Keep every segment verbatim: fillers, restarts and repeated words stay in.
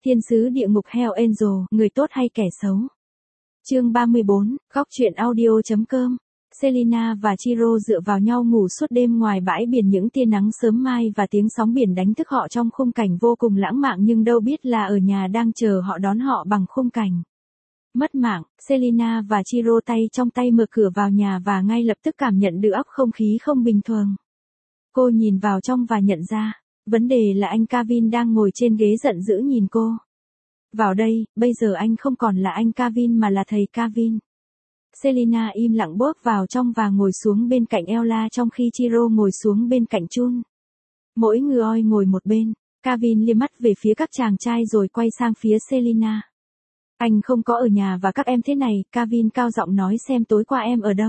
Thiên sứ địa ngục Hell Angel, người tốt hay kẻ xấu? Chương ba mươi bốn, góc truyện audio.com. Selina và Chiro dựa vào nhau ngủ suốt đêm ngoài bãi biển, những tia nắng sớm mai và tiếng sóng biển đánh thức họ trong khung cảnh vô cùng lãng mạn, nhưng đâu biết là ở nhà đang chờ họ đón họ bằng khung cảnh mất mạng. Selina và Chiro tay trong tay mở cửa vào nhà và ngay lập tức cảm nhận được óc không khí không bình thường. Cô nhìn vào trong và nhận ra, vấn đề là anh Kevin đang ngồi trên ghế giận dữ nhìn cô. Vào đây, bây giờ anh không còn là anh Kevin mà là thầy Kevin. Selina im lặng bước vào trong và ngồi xuống bên cạnh Ella, trong khi Chiro ngồi xuống bên cạnh Chun. Mỗi người ngồi một bên. Kevin liếc mắt về phía các chàng trai rồi quay sang phía Selina. Anh không có ở nhà và các em thế này, Kevin cao giọng nói, xem tối qua em ở đâu.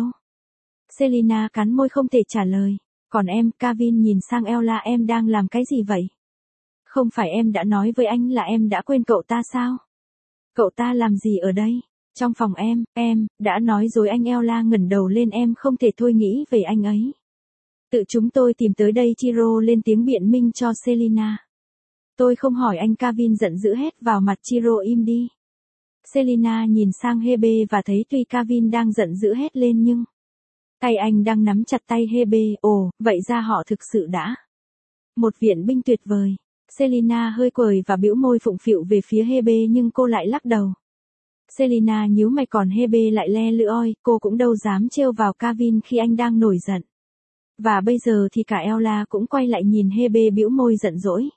Selina cắn môi không thể trả lời. Còn em? Kevin nhìn sang Ella, em đang làm cái gì vậy? Không phải em đã nói với anh là em đã quên cậu ta sao? Cậu ta làm gì ở đây? Trong phòng em, em, đã nói rồi anh. Ella ngẩng đầu lên, em không thể thôi nghĩ về anh ấy. Tự chúng tôi tìm tới đây. Chiro lên tiếng biện minh cho Selina. Tôi không hỏi anh. Kevin giận dữ hét vào mặt Chiro, im đi. Selina nhìn sang Hebe và thấy tuy Kevin đang giận dữ hét lên nhưng tay anh đang nắm chặt tay Hebe. Ồ, vậy ra họ thực sự đã một viện binh tuyệt vời. Selina hơi cười và bĩu môi phụng phịu về phía Hebe nhưng cô lại lắc đầu. Selina nhíu mày, còn Hebe lại le lưỡi, cô cũng đâu dám trêu vào Kevin khi anh đang nổi giận. Và bây giờ thì cả Ella cũng quay lại nhìn Hebe bĩu môi giận dỗi.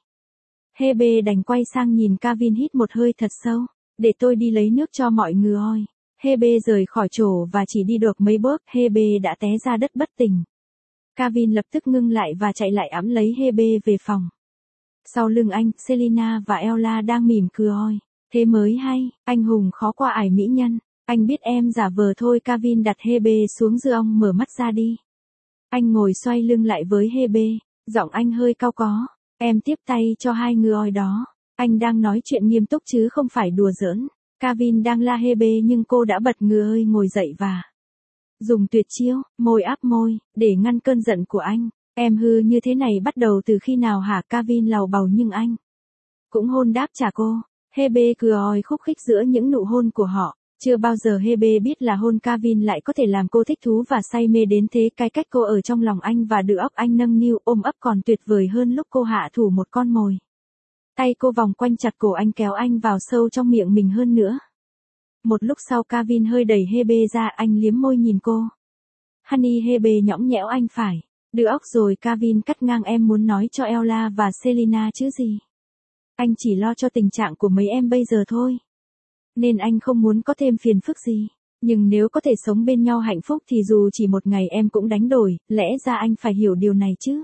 Hebe đành quay sang nhìn Kevin, hít một hơi thật sâu. Để tôi đi lấy nước cho mọi người. Hebe rời khỏi chỗ và chỉ đi được mấy bước, Hebe đã té ra đất bất tỉnh. Kevin lập tức ngưng lại và chạy lại ẵm lấy Hebe về phòng. Sau lưng anh, Selina và Ella đang mỉm cười. Thế mới hay, anh hùng khó qua ải mỹ nhân. Anh biết em giả vờ thôi. Kevin đặt Hebe xuống giường, mở mắt ra đi. Anh ngồi xoay lưng lại với Hebe, giọng anh hơi cau có. Em tiếp tay cho hai người đó. Anh đang nói chuyện nghiêm túc chứ không phải đùa giỡn. Kevin đang la Hebe nhưng cô đã bật người ngồi dậy và dùng tuyệt chiêu, môi áp môi, để ngăn cơn giận của anh. Em hư như thế này bắt đầu từ khi nào hả? Kevin lầu bầu nhưng anh cũng hôn đáp trả cô. Hebe cười khúc khích giữa những nụ hôn của họ. Chưa bao giờ Hebe biết là hôn Kevin lại có thể làm cô thích thú và say mê đến thế. Cái cách cô ở trong lòng anh và được óc anh nâng niu ôm ấp còn tuyệt vời hơn lúc cô hạ thủ một con mồi. Tay cô vòng quanh chặt cổ anh, kéo anh vào sâu trong miệng mình hơn nữa. Một lúc sau Kevin hơi đẩy Hebe ra, anh liếm môi nhìn cô. Honey. Hebe nhõng nhẽo anh phải. Đưa óc rồi. Kevin cắt ngang, em muốn nói cho Ella và Selina chứ gì? Anh chỉ lo cho tình trạng của mấy em bây giờ thôi. Nên anh không muốn có thêm phiền phức gì. Nhưng nếu có thể sống bên nhau hạnh phúc thì dù chỉ một ngày em cũng đánh đổi, lẽ ra anh phải hiểu điều này chứ.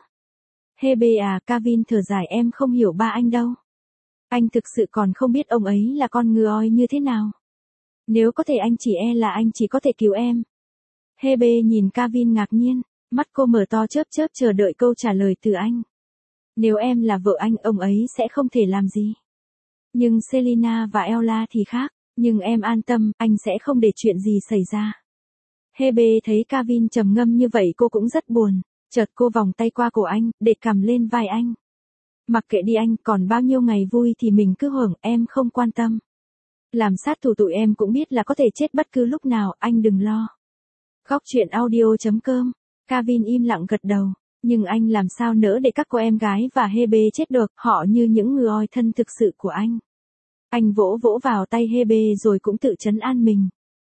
Hebe à, Kevin thở dài, em không hiểu ba anh đâu. Anh thực sự còn không biết ông ấy là con người như thế nào. Nếu có thể anh chỉ e là anh chỉ có thể cứu em. Hebe nhìn Kevin ngạc nhiên, mắt cô mở to chớp chớp chờ đợi câu trả lời từ anh. Nếu em là vợ anh, ông ấy sẽ không thể làm gì. Nhưng Selina và Ella thì khác. Nhưng em an tâm, anh sẽ không để chuyện gì xảy ra. Hebe thấy Kevin trầm ngâm như vậy cô cũng rất buồn. Chợt cô vòng tay qua cổ anh, để cầm lên vai anh. Mặc kệ đi anh, còn bao nhiêu ngày vui thì mình cứ hưởng, em không quan tâm. Làm sát thủ tụi em cũng biết là có thể chết bất cứ lúc nào, anh đừng lo. Góc truyện audio.com. Kevin im lặng gật đầu. Nhưng anh làm sao nỡ để các cô em gái và Hebe chết được, họ như những người thân thực sự của anh. Anh vỗ vỗ vào tay Hebe rồi cũng tự trấn an mình.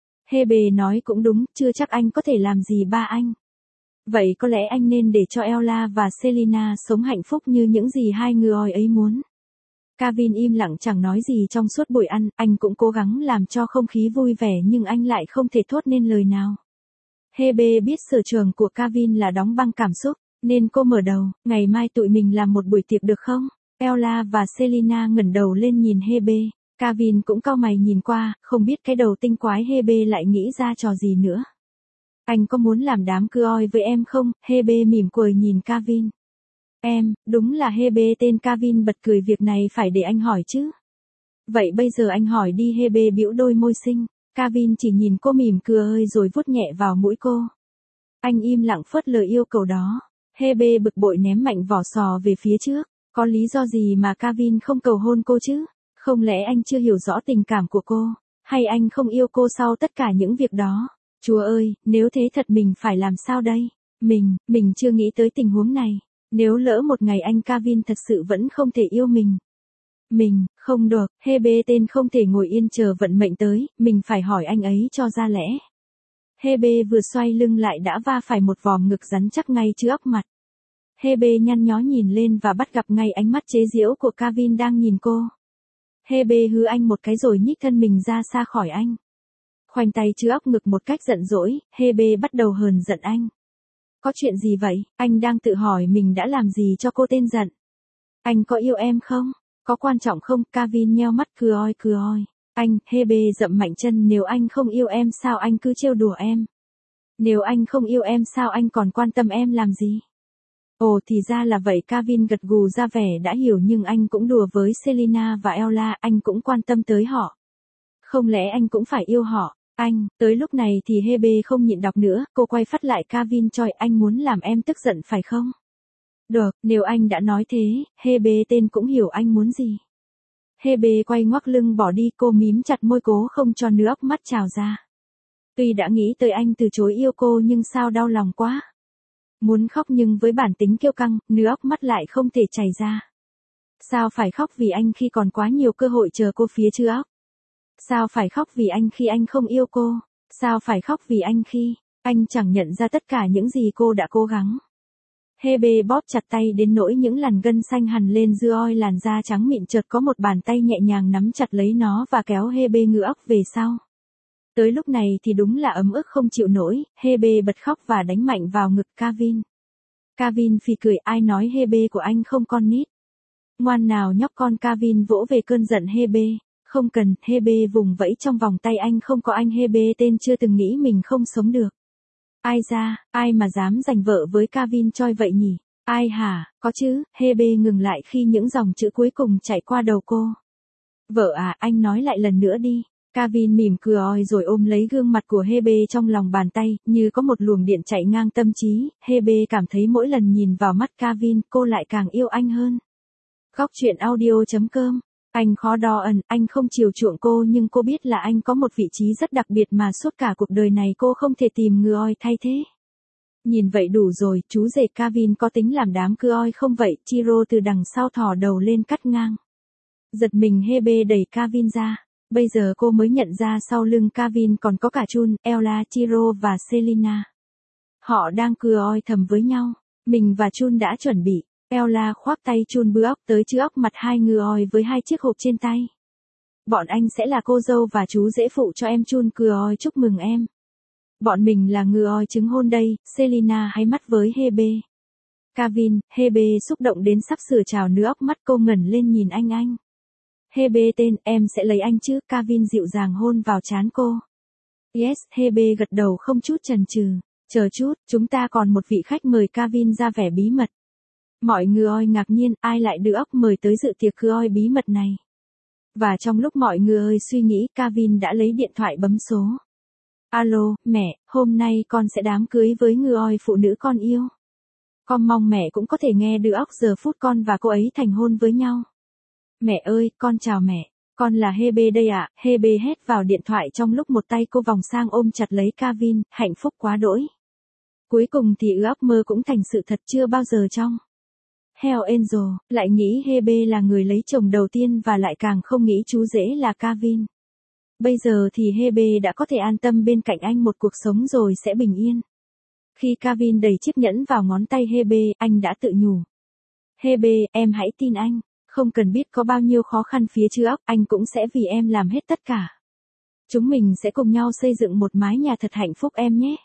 Hebe nói cũng đúng, chưa chắc anh có thể làm gì ba anh. Vậy có lẽ anh nên để cho Ella và Selina sống hạnh phúc như những gì hai người ấy muốn. Kevin im lặng chẳng nói gì trong suốt buổi ăn, anh cũng cố gắng làm cho không khí vui vẻ nhưng anh lại không thể thốt nên lời nào. Hebe biết sở trường của Kevin là đóng băng cảm xúc, nên cô mở đầu, ngày mai tụi mình làm một buổi tiệc được không? Ella và Selina ngẩng đầu lên nhìn Hebe, Kevin cũng cau mày nhìn qua, không biết cái đầu tinh quái Hebe lại nghĩ ra trò gì nữa. Anh có muốn làm đám cưới với em không? Hebe mỉm cười nhìn Kevin. Em, đúng là Hebe. Tên Kevin bật cười, việc này phải để anh hỏi chứ. Vậy bây giờ anh hỏi đi. Hebe bĩu đôi môi xinh. Kevin chỉ nhìn cô mỉm cười rồi vuốt nhẹ vào mũi cô. Anh im lặng phớt lờ yêu cầu đó. Hebe bực bội ném mạnh vỏ sò về phía trước. Có lý do gì mà Kevin không cầu hôn cô chứ? Không lẽ anh chưa hiểu rõ tình cảm của cô, hay anh không yêu cô sau tất cả những việc đó? Chúa ơi, nếu thế thật mình phải làm sao đây? Mình, mình chưa nghĩ tới tình huống này. Nếu lỡ một ngày anh Kevin thật sự vẫn không thể yêu mình. Mình, không được, Hebe tên không thể ngồi yên chờ vận mệnh tới, mình phải hỏi anh ấy cho ra lẽ. Hebe vừa xoay lưng lại đã va phải một vòm ngực rắn chắc ngay trước mặt. Hebe nhăn nhó nhìn lên và bắt gặp ngay ánh mắt chế giễu của Kevin đang nhìn cô. Hebe hứ anh một cái rồi nhích thân mình ra xa khỏi anh. Khoanh tay chứa óc ngực một cách giận dỗi, Hebe bắt đầu hờn giận anh. Có chuyện gì vậy? Anh đang tự hỏi mình đã làm gì cho cô tên giận. Anh có yêu em không? Có quan trọng không? Kevin nheo mắt cười oi cười oi. Anh, Hebe dậm mạnh chân, nếu anh không yêu em sao anh cứ trêu đùa em? Nếu anh không yêu em sao anh còn quan tâm em làm gì? Ồ thì ra là vậy, Kevin gật gù ra vẻ đã hiểu, nhưng anh cũng đùa với Selina và Ella, anh cũng quan tâm tới họ. Không lẽ anh cũng phải yêu họ? Anh, tới lúc này thì Hebe không nhịn đọc nữa, cô quay phát lại Kevin choi, anh muốn làm em tức giận phải không? Được, nếu anh đã nói thế, Hebe tên cũng hiểu anh muốn gì. Hebe quay ngoắc lưng bỏ đi, cô mím chặt môi cố không cho nước mắt trào ra. Tuy đã nghĩ tới anh từ chối yêu cô nhưng sao đau lòng quá. Muốn khóc nhưng với bản tính kiêu căng, nước mắt lại không thể chảy ra. Sao phải khóc vì anh khi còn quá nhiều cơ hội chờ cô phía trước? Sao phải khóc vì anh khi anh không yêu cô? Sao phải khóc vì anh khi anh chẳng nhận ra tất cả những gì cô đã cố gắng? Hebe bóp chặt tay đến nỗi những làn gân xanh hằn lên giữa oi làn da trắng mịn, chợt có một bàn tay nhẹ nhàng nắm chặt lấy nó và kéo Hebe ngửa óc về sau. Tới lúc này thì đúng là ấm ức không chịu nổi, Hebe bật khóc và đánh mạnh vào ngực Kevin. Kevin phì cười, ai nói Hebe của anh không con nít. Ngoan nào nhóc con, Kevin vỗ về cơn giận Hebe. Không cần, Hebe vùng vẫy trong vòng tay anh, không có anh Hebe tên chưa từng nghĩ mình không sống được. Ai ra, ai mà dám giành vợ với Kevin choi vậy nhỉ? Ai hả, có chứ, Hebe ngừng lại khi những dòng chữ cuối cùng chạy qua đầu cô. Vợ à, anh nói lại lần nữa đi. Kevin mỉm cười oi rồi ôm lấy gương mặt của Hebe trong lòng bàn tay, như có một luồng điện chạy ngang tâm trí. Hebe cảm thấy mỗi lần nhìn vào mắt Kevin, cô lại càng yêu anh hơn. Góc truyện audio chấm com. Anh khó đo ẩn, anh không chiều chuộng cô nhưng cô biết là anh có một vị trí rất đặc biệt mà suốt cả cuộc đời này cô không thể tìm người oi thay thế. Nhìn vậy đủ rồi, chú rể Kevin có tính làm đám cưa oi không vậy? Chiro từ đằng sau thò đầu lên cắt ngang. Giật mình, Hebe đẩy Kevin ra. Bây giờ cô mới nhận ra sau lưng Kevin còn có cả Chun, Ella, Chiro và Selina. Họ đang cưa oi thầm với nhau. Mình và Chun đã chuẩn bị. Ella khoác tay Chun bư óc tới chữ óc mặt hai ngư oi với hai chiếc hộp trên tay. Bọn anh sẽ là cô dâu và chú rể phụ cho em. Chun cười oi, chúc mừng em. Bọn mình là ngư oi chứng hôn đây. Selina hay mắt với Hebe. Kevin, Hebe xúc động đến sắp sửa trào nước óc mắt, cô ngẩng lên nhìn anh anh. Hebe tên, em sẽ lấy anh chứ? Kevin dịu dàng hôn vào trán cô. Yes, Hebe gật đầu không chút chần chừ. Chờ chút, chúng ta còn một vị khách mời. Kevin ra vẻ bí mật. Mọi người oi ngạc nhiên, ai lại đưa óc mời tới dự tiệc cưa oi bí mật này. Và trong lúc mọi người ơi suy nghĩ, Kevin đã lấy điện thoại bấm số. Alo, mẹ, hôm nay con sẽ đám cưới với người oi phụ nữ con yêu. Con mong mẹ cũng có thể nghe đưa óc giờ phút con và cô ấy thành hôn với nhau. Mẹ ơi, con chào mẹ, con là Hebe đây ạ. À. Hebe hét vào điện thoại trong lúc một tay cô vòng sang ôm chặt lấy Kevin, hạnh phúc quá đỗi. Cuối cùng thì ước mơ cũng thành sự thật, chưa bao giờ trong Hell Angel lại nghĩ Hebe là người lấy chồng đầu tiên và lại càng không nghĩ chú rể là Kevin. Bây giờ thì Hebe đã có thể an tâm bên cạnh anh một cuộc sống rồi sẽ bình yên. Khi Kevin đẩy chiếc nhẫn vào ngón tay Hebe, anh đã tự nhủ. Hebe, em hãy tin anh. Không cần biết có bao nhiêu khó khăn phía trước, anh cũng sẽ vì em làm hết tất cả. Chúng mình sẽ cùng nhau xây dựng một mái nhà thật hạnh phúc em nhé.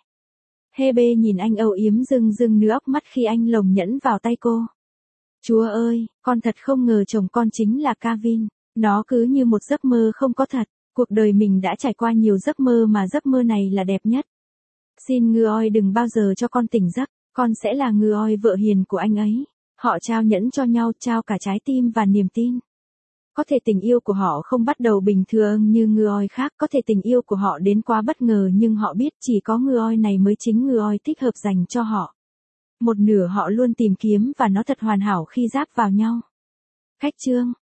Hebe nhìn anh âu yếm rưng rưng nước mắt khi anh lồng nhẫn vào tay cô. Chúa ơi, con thật không ngờ chồng con chính là Kevin. Nó cứ như một giấc mơ không có thật. Cuộc đời mình đã trải qua nhiều giấc mơ mà giấc mơ này là đẹp nhất. Xin ngư oi đừng bao giờ cho con tỉnh giấc. Con sẽ là ngư oi vợ hiền của anh ấy. Họ trao nhẫn cho nhau, trao cả trái tim và niềm tin. Có thể tình yêu của họ không bắt đầu bình thường như ngư oi khác, có thể tình yêu của họ đến quá bất ngờ nhưng họ biết chỉ có ngư oi này mới chính ngư oi thích hợp dành cho họ. Một nửa họ luôn tìm kiếm và nó thật hoàn hảo khi giáp vào nhau. Khách chương